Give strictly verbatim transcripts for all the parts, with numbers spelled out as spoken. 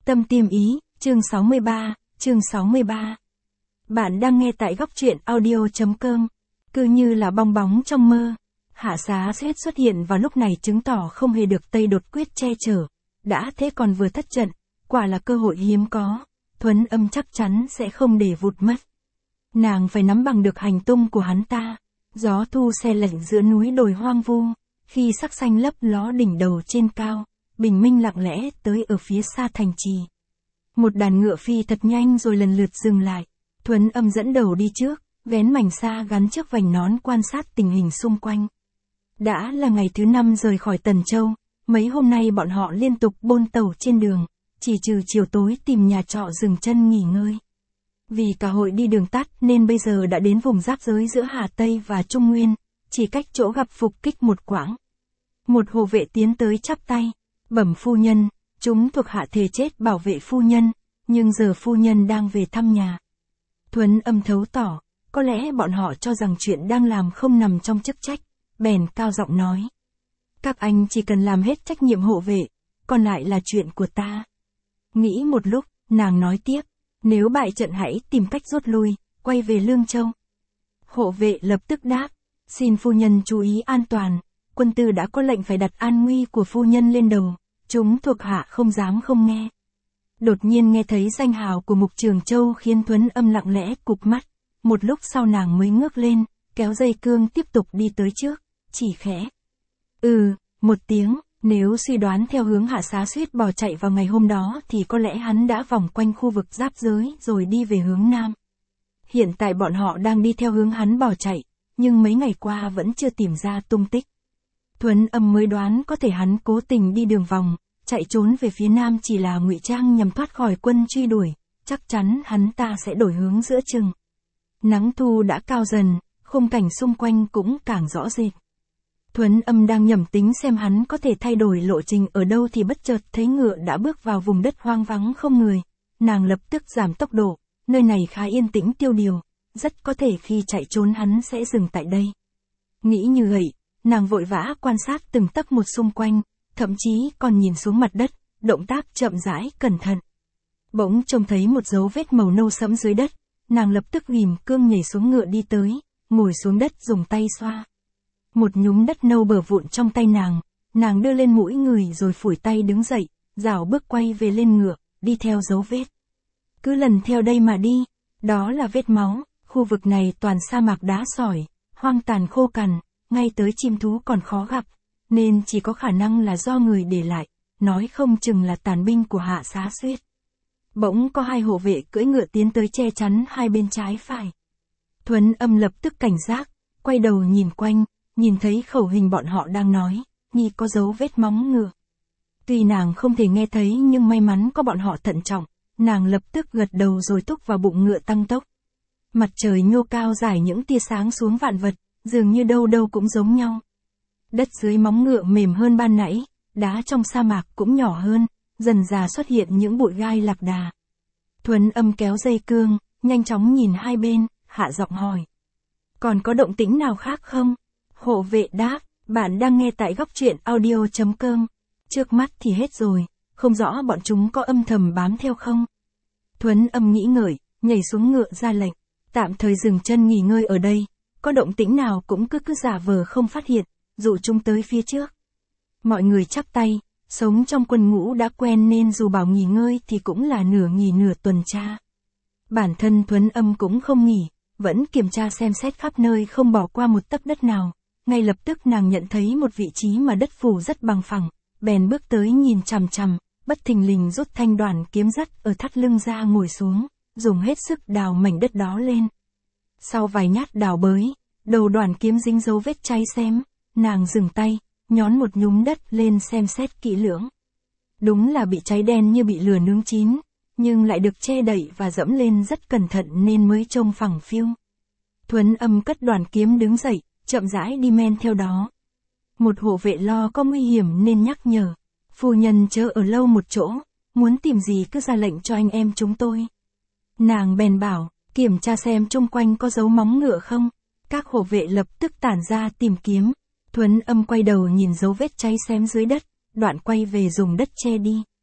Tâm Tiêm Ý, chương sáu mươi ba, chương sáu mươi ba. Bạn đang nghe tại góc truyện audio.com. Cứ như là bong bóng trong mơ. Hạ Xá Xuyết xuất hiện vào lúc này chứng tỏ không hề được Tây Đột Quyết che chở. Đã thế còn vừa thất trận, quả là cơ hội hiếm có. Thuấn Âm chắc chắn sẽ không để vụt mất. Nàng phải nắm bằng được hành tung của hắn ta. Gió thu se lạnh giữa núi đồi hoang vu, khi sắc xanh lấp ló đỉnh đầu trên cao, bình minh lặng lẽ tới ở phía xa thành trì. Một đàn ngựa phi thật nhanh rồi lần lượt dừng lại. Thuấn Âm dẫn đầu đi trước, vén mảnh sa gắn trước vành nón quan sát tình hình xung quanh. Đã là ngày thứ năm rời khỏi Tần Châu, mấy hôm nay bọn họ liên tục bôn tàu trên đường, chỉ trừ chiều tối tìm nhà trọ dừng chân nghỉ ngơi. Vì cả hội đi đường tắt nên bây giờ đã đến vùng giáp giới giữa Hà Tây và Trung Nguyên, chỉ cách chỗ gặp phục kích một quãng. Một hộ vệ tiến tới chắp tay, bẩm phu nhân, chúng thuộc hạ thề chết bảo vệ phu nhân, nhưng giờ phu nhân đang về thăm nhà. Thuấn Âm thấu tỏ, có lẽ bọn họ cho rằng chuyện đang làm không nằm trong chức trách, bèn cao giọng nói. Các anh chỉ cần làm hết trách nhiệm hộ vệ, còn lại là chuyện của ta. Nghĩ một lúc, nàng nói tiếp, nếu bại trận hãy tìm cách rút lui, quay về Lương Châu. Hộ vệ lập tức đáp, xin phu nhân chú ý an toàn, quân tư đã có lệnh phải đặt an nguy của phu nhân lên đầu, chúng thuộc hạ không dám không nghe. Đột nhiên nghe thấy danh hào của Mục Trường Châu khiến Thuấn Âm lặng lẽ cụp mắt, một lúc sau nàng mới ngước lên, kéo dây cương tiếp tục đi tới trước, chỉ khẽ. Ừ, một tiếng, nếu suy đoán theo hướng Hạ Xá Xuyết bỏ chạy vào ngày hôm đó thì có lẽ hắn đã vòng quanh khu vực giáp giới rồi đi về hướng Nam. Hiện tại bọn họ đang đi theo hướng hắn bỏ chạy, nhưng mấy ngày qua vẫn chưa tìm ra tung tích. Thuấn Âm mới đoán có thể hắn cố tình đi đường vòng, chạy trốn về phía Nam chỉ là ngụy trang nhằm thoát khỏi quân truy đuổi, chắc chắn hắn ta sẽ đổi hướng giữa chừng. Nắng thu đã cao dần, khung cảnh xung quanh cũng càng rõ rệt. Thuấn Âm đang nhẩm tính xem hắn có thể thay đổi lộ trình ở đâu thì bất chợt thấy ngựa đã bước vào vùng đất hoang vắng không người. Nàng lập tức giảm tốc độ, nơi này khá yên tĩnh tiêu điều, rất có thể khi chạy trốn hắn sẽ dừng tại đây. Nghĩ như vậy, nàng vội vã quan sát từng tấc một xung quanh, thậm chí còn nhìn xuống mặt đất, động tác chậm rãi cẩn thận. Bỗng trông thấy một dấu vết màu nâu sẫm dưới đất, nàng lập tức ghìm cương nhảy xuống ngựa đi tới, ngồi xuống đất dùng tay xoa. Một nhúm đất nâu bờ vụn trong tay nàng, nàng đưa lên mũi người rồi phủi tay đứng dậy, rảo bước quay về lên ngựa, đi theo dấu vết. Cứ lần theo đây mà đi, đó là vết máu, khu vực này toàn sa mạc đá sỏi, hoang tàn khô cằn, ngay tới chim thú còn khó gặp, nên chỉ có khả năng là do người để lại, nói không chừng là tàn binh của Hạ Xá Xuyết. Bỗng có hai hộ vệ cưỡi ngựa tiến tới che chắn hai bên trái phải. Thuấn Âm lập tức cảnh giác, quay đầu nhìn quanh, nhìn thấy khẩu hình bọn họ đang nói, nghi có dấu vết móng ngựa. Tuy nàng không thể nghe thấy nhưng may mắn có bọn họ thận trọng, nàng lập tức gật đầu rồi thúc vào bụng ngựa tăng tốc. Mặt trời nhô cao rải những tia sáng xuống vạn vật, dường như đâu đâu cũng giống nhau. Đất dưới móng ngựa mềm hơn ban nãy, đá trong sa mạc cũng nhỏ hơn, dần dà xuất hiện những bụi gai lạc đà. Thuấn Âm kéo dây cương, nhanh chóng nhìn hai bên, hạ giọng hỏi. Còn có động tĩnh nào khác không? Hộ vệ đáp, bạn đang nghe tại góc truyện audio.com. Trước mắt thì hết rồi, không rõ bọn chúng có âm thầm bám theo không? Thuấn Âm nghĩ ngợi, nhảy xuống ngựa ra lệnh, tạm thời dừng chân nghỉ ngơi ở đây, có động tĩnh nào cũng cứ cứ giả vờ không phát hiện, dụ chúng tới phía trước. Mọi người chắp tay, sống trong quân ngũ đã quen nên dù bảo nghỉ ngơi thì cũng là nửa nghỉ nửa tuần tra. Bản thân Thuấn Âm cũng không nghỉ, vẫn kiểm tra xem xét khắp nơi không bỏ qua một tấc đất nào. Ngay lập tức nàng nhận thấy một vị trí mà đất phủ rất bằng phẳng, bèn bước tới nhìn chằm chằm, bất thình lình rút thanh đoàn kiếm dắt ở thắt lưng ra ngồi xuống, dùng hết sức đào mảnh đất đó lên. Sau vài nhát đào bới, đầu đoàn kiếm dính dấu vết cháy xém, nàng dừng tay, nhón một nhúm đất lên xem xét kỹ lưỡng. Đúng là bị cháy đen như bị lửa nướng chín, nhưng lại được che đậy và dẫm lên rất cẩn thận nên mới trông phẳng phiu. Thuấn Âm cất đoàn kiếm đứng dậy, chậm rãi đi men theo đó. Một hộ vệ lo có nguy hiểm nên nhắc nhở, phu nhân chớ ở lâu một chỗ, muốn tìm gì cứ ra lệnh cho anh em chúng tôi. Nàng bèn bảo, kiểm tra xem chung quanh có dấu móng ngựa không. Các hộ vệ lập tức tản ra tìm kiếm. Thuấn Âm quay đầu nhìn dấu vết cháy xém dưới đất, đoạn quay về dùng đất che đi.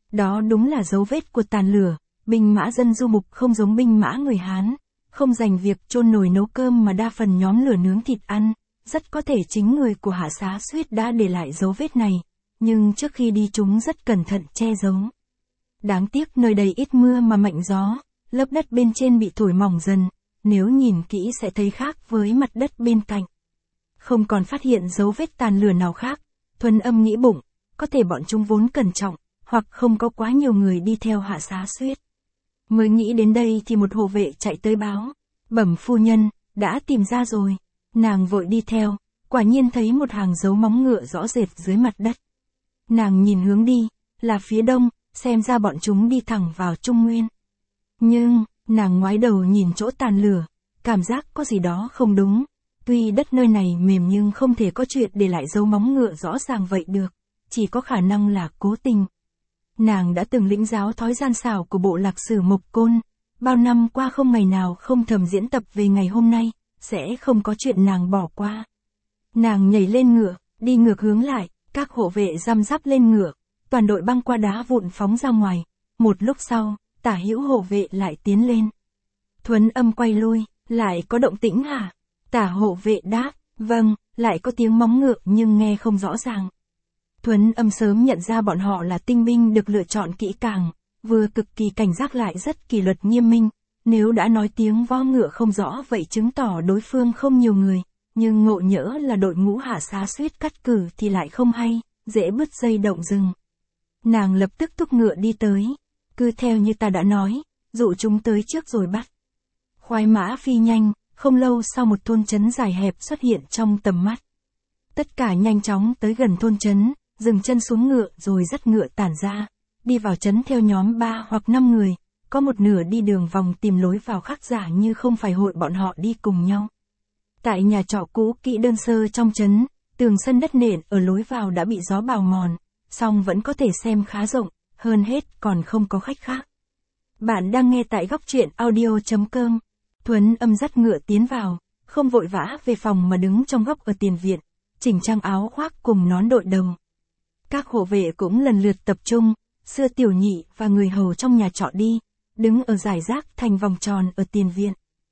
Đó đúng là dấu vết của tàn lửa, binh mã dân du mục không giống binh mã người Hán, không dành việc chôn nồi nấu cơm mà đa phần nhóm lửa nướng thịt ăn, rất có thể chính người của Hạ Xá Suyết đã để lại dấu vết này, nhưng trước khi đi chúng rất cẩn thận che giấu. Đáng tiếc nơi đây ít mưa mà mạnh gió, lớp đất bên trên bị thổi mỏng dần, nếu nhìn kỹ sẽ thấy khác với mặt đất bên cạnh. Không còn phát hiện dấu vết tàn lửa nào khác, Thuấn Âm nghĩ bụng, có thể bọn chúng vốn cẩn trọng, hoặc không có quá nhiều người đi theo Hạ Xá Suyết. Mới nghĩ đến đây thì một hộ vệ chạy tới báo, bẩm phu nhân, đã tìm ra rồi. Nàng vội đi theo, quả nhiên thấy một hàng dấu móng ngựa rõ rệt dưới mặt đất. Nàng nhìn hướng đi, là phía đông, xem ra bọn chúng đi thẳng vào Trung Nguyên. Nhưng, nàng ngoái đầu nhìn chỗ tàn lửa, cảm giác có gì đó không đúng. Tuy đất nơi này mềm nhưng không thể có chuyện để lại dấu móng ngựa rõ ràng vậy được, chỉ có khả năng là cố tình. Nàng đã từng lĩnh giáo thói gian xảo của bộ lạc sử Mộc Côn, bao năm qua không ngày nào không thầm diễn tập về ngày hôm nay, sẽ không có chuyện nàng bỏ qua. Nàng nhảy lên ngựa, đi ngược hướng lại, các hộ vệ răm rắp lên ngựa, toàn đội băng qua đá vụn phóng ra ngoài. Một lúc sau, tả hữu hộ vệ lại tiến lên. Thuấn Âm quay lui, lại có động tĩnh hả? Tả hộ vệ đáp, vâng, lại có tiếng móng ngựa nhưng nghe không rõ ràng. Thuấn Âm sớm nhận ra bọn họ là tinh binh được lựa chọn kỹ càng, vừa cực kỳ cảnh giác lại rất kỷ luật nghiêm minh. Nếu đã nói tiếng vó ngựa không rõ vậy chứng tỏ đối phương không nhiều người, nhưng ngộ nhỡ là đội ngũ Hạ Xá Suyết cắt cử thì lại không hay, dễ bứt dây động rừng. Nàng lập tức thúc ngựa đi tới, cứ theo như ta đã nói, dụ chúng tới trước rồi bắt. Khoái mã phi nhanh, không lâu sau một thôn trấn dài hẹp xuất hiện trong tầm mắt. Tất cả nhanh chóng tới gần thôn trấn, dừng chân xuống ngựa rồi dắt ngựa tản ra, đi vào trấn theo nhóm ba hoặc năm người. Có một nửa đi đường vòng tìm lối vào khác giả như không phải hội bọn họ đi cùng nhau. Tại nhà trọ cũ kỹ đơn sơ trong trấn, tường sân đất nền ở lối vào đã bị gió bào mòn, song vẫn có thể xem khá rộng, hơn hết còn không có khách khác. Bạn đang nghe tại góc truyện audio chấm com. Thuấn Âm dắt ngựa tiến vào, không vội vã về phòng mà đứng trong góc ở tiền viện, chỉnh trang áo khoác cùng nón đội đầu. Các hộ vệ cũng lần lượt tập trung, Xưa Tiểu Nhị và người hầu trong nhà trọ đi, đứng ở rải rác thành vòng tròn ở tiền viện.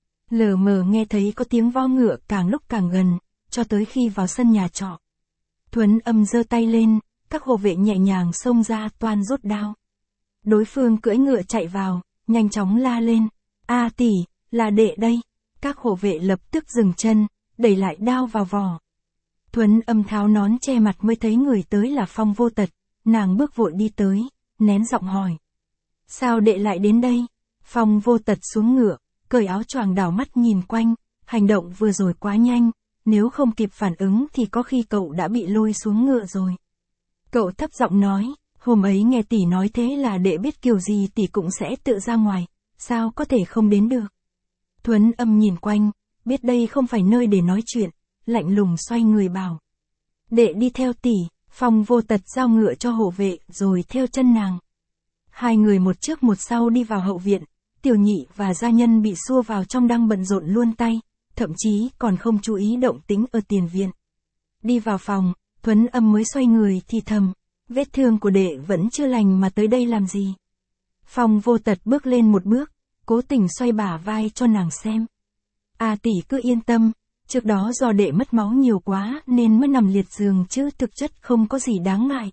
Lờ mờ nghe thấy có tiếng vo ngựa càng lúc càng gần, cho tới khi vào sân nhà trọ. Thuấn Âm giơ tay lên, các hộ vệ nhẹ nhàng xông ra toan rút đao. Đối phương cưỡi ngựa chạy vào, nhanh chóng la lên, a tỷ, là đệ đây. Các hộ vệ lập tức dừng chân, đẩy lại đao vào vỏ. Thuấn Âm tháo nón che mặt mới thấy người tới là Phong Vô Tật, nàng bước vội đi tới, nén giọng hỏi. Sao đệ lại đến đây? Phong Vô Tật xuống ngựa, cởi áo choàng đảo mắt nhìn quanh, hành động vừa rồi quá nhanh, nếu không kịp phản ứng thì có khi cậu đã bị lôi xuống ngựa rồi. Cậu thấp giọng nói, hôm ấy nghe tỷ nói thế là đệ biết kiểu gì tỷ cũng sẽ tự ra ngoài, sao có thể không đến được. Thuấn Âm nhìn quanh, biết đây không phải nơi để nói chuyện, lạnh lùng xoay người bảo. Đệ đi theo tỷ. Phong Vô Tật giao ngựa cho hộ vệ rồi theo chân nàng. Hai người một trước một sau đi vào hậu viện, Tiểu Nhị và gia nhân bị xua vào trong đang bận rộn luôn tay, thậm chí còn không chú ý động tĩnh ở tiền viện. Đi vào phòng, Thuấn Âm mới xoay người thì thầm, vết thương của đệ vẫn chưa lành mà tới đây làm gì. Phong Vô Tật bước lên một bước, cố tình xoay bả vai cho nàng xem. A tỷ cứ yên tâm, trước đó do đệ mất máu nhiều quá nên mới nằm liệt giường chứ thực chất không có gì đáng ngại.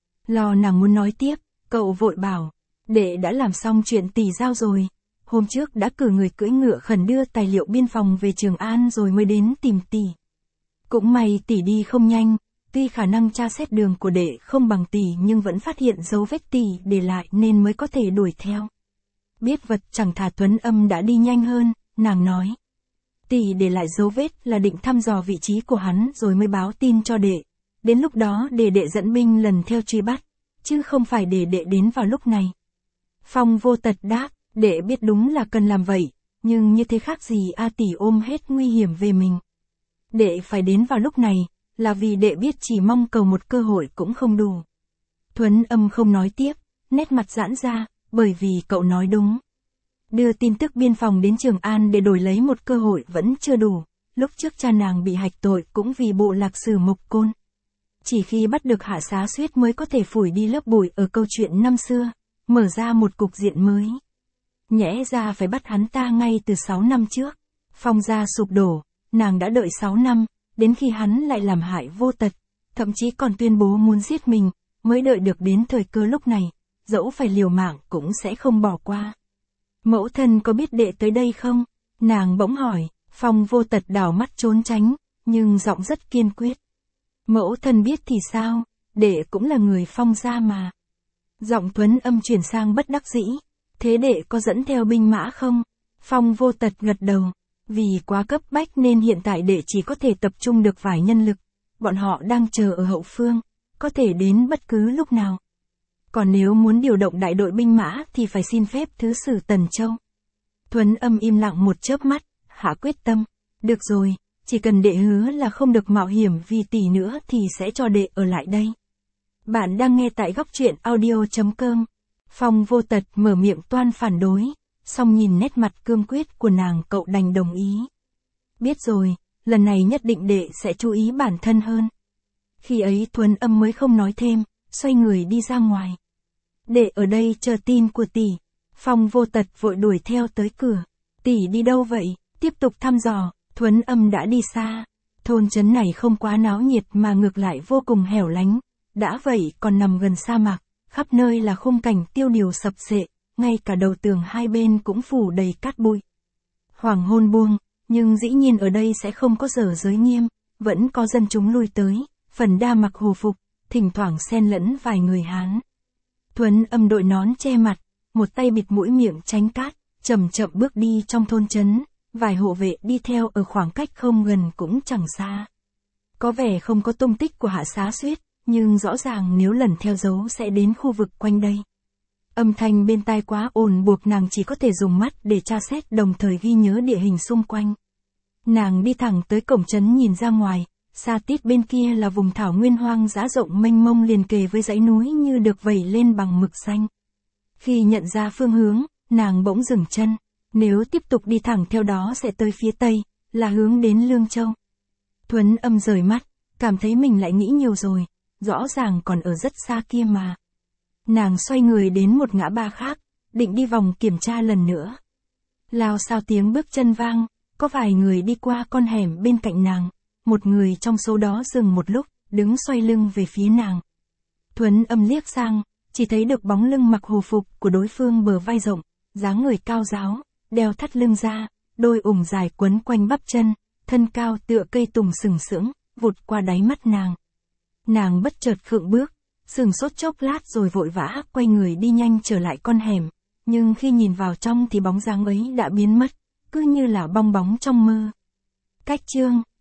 Lo nàng muốn nói tiếp, cậu vội bảo, đệ đã làm xong chuyện tỷ giao rồi. Hôm trước đã cử người cưỡi ngựa khẩn đưa tài liệu biên phòng về Trường An rồi mới đến tìm tỷ. Cũng may tỷ đi không nhanh, tuy khả năng tra xét đường của đệ không bằng tỷ nhưng vẫn phát hiện dấu vết tỷ để lại nên mới có thể đuổi theo. Biết vật chẳng thà Thuấn Âm đã đi nhanh hơn, nàng nói. Tỷ để lại dấu vết là định thăm dò vị trí của hắn rồi mới báo tin cho đệ. Đến lúc đó để đệ dẫn binh lần theo truy bắt, chứ không phải để đệ đến vào lúc này. Phong Vô Tật đáp, đệ biết đúng là cần làm vậy, nhưng như thế khác gì A tỷ ôm hết nguy hiểm về mình. Đệ phải đến vào lúc này, là vì đệ biết chỉ mong cầu một cơ hội cũng không đủ. Thuấn Âm không nói tiếp, nét mặt giãn ra, bởi vì cậu nói đúng. Đưa tin tức biên phòng đến Trường An để đổi lấy một cơ hội vẫn chưa đủ, lúc trước cha nàng bị hạch tội cũng vì bộ lạc sử Mộc Côn. Chỉ khi bắt được Hạ Xá Suyết mới có thể phủi đi lớp bụi ở câu chuyện năm xưa, mở ra một cục diện mới. Nhẽ ra phải bắt hắn ta ngay từ sáu năm trước. Phong gia sụp đổ, nàng đã đợi sáu năm, đến khi hắn lại làm hại Vô Tật, thậm chí còn tuyên bố muốn giết mình, mới đợi được đến thời cơ lúc này, dẫu phải liều mạng cũng sẽ không bỏ qua. Mẫu thân có biết đệ tới đây không? Nàng bỗng hỏi. Phong Vô Tật đảo mắt trốn tránh, nhưng giọng rất kiên quyết. Mẫu thân biết thì sao, đệ cũng là người Phong gia mà. Giọng Thuấn Âm chuyển sang bất đắc dĩ. Thế đệ có dẫn theo binh mã không? Phong Vô Tật gật đầu. Vì quá cấp bách nên hiện tại đệ chỉ có thể tập trung được vài nhân lực. Bọn họ đang chờ ở hậu phương, có thể đến bất cứ lúc nào. Còn nếu muốn điều động đại đội binh mã thì phải xin phép thứ sử Tần Châu. Thuấn Âm im lặng một chớp mắt, hạ quyết tâm. Được rồi, chỉ cần đệ hứa là không được mạo hiểm vì tỷ nữa thì sẽ cho đệ ở lại đây. Bạn đang nghe tại góc truyện audio chấm com. Phong Vô Tật mở miệng toan phản đối, song nhìn nét mặt cương quyết của nàng cậu đành đồng ý. Biết rồi, lần này nhất định đệ sẽ chú ý bản thân hơn. Khi ấy Thuấn Âm mới không nói thêm, xoay người đi ra ngoài. Đệ ở đây chờ tin của tỷ. Phong Vô Tật vội đuổi theo tới cửa. Tỷ đi đâu vậy? Tiếp tục thăm dò. Thuấn Âm đã đi xa. Thôn trấn này không quá náo nhiệt mà ngược lại vô cùng hẻo lánh. Đã vậy còn nằm gần sa mạc, khắp nơi là khung cảnh tiêu điều sập sệ, ngay cả đầu tường hai bên cũng phủ đầy cát bụi. Hoàng hôn buông, nhưng dĩ nhiên ở đây sẽ không có giờ giới nghiêm, vẫn có dân chúng lui tới, phần đa mặc hồ phục, thỉnh thoảng xen lẫn vài người Hán. Thuấn Âm đội nón che mặt, một tay bịt mũi miệng tránh cát, chậm chậm bước đi trong thôn trấn, vài hộ vệ đi theo ở khoảng cách không gần cũng chẳng xa. Có vẻ không có tung tích của Hạ Xá Suyết, nhưng rõ ràng nếu lần theo dấu sẽ đến khu vực quanh đây. Âm thanh bên tai quá ồn buộc nàng chỉ có thể dùng mắt để tra xét đồng thời ghi nhớ địa hình xung quanh. Nàng đi thẳng tới cổng trấn nhìn ra ngoài, xa tít bên kia là vùng thảo nguyên hoang dã rộng mênh mông liền kề với dãy núi như được vẩy lên bằng mực xanh. Khi nhận ra phương hướng, nàng bỗng dừng chân, nếu tiếp tục đi thẳng theo đó sẽ tới phía tây, là hướng đến Lương Châu. Thuấn Âm rời mắt, cảm thấy mình lại nghĩ nhiều rồi, rõ ràng còn ở rất xa kia mà. Nàng xoay người đến một ngã ba khác, định đi vòng kiểm tra lần nữa. Lao sao tiếng bước chân vang, có vài người đi qua con hẻm bên cạnh nàng, một người trong số đó dừng một lúc, đứng xoay lưng về phía nàng. Thuấn Âm liếc sang, chỉ thấy được bóng lưng mặc hồ phục của đối phương bờ vai rộng, dáng người cao ráo, đeo thắt lưng ra, đôi ủng dài quấn quanh bắp chân, thân cao tựa cây tùng sừng sững, vụt qua đáy mắt nàng. Nàng bất chợt khựng bước, sừng sốt chốc lát rồi vội vã quay người đi nhanh trở lại con hẻm, nhưng khi nhìn vào trong thì bóng dáng ấy đã biến mất, cứ như là bong bóng trong mơ. Cách chương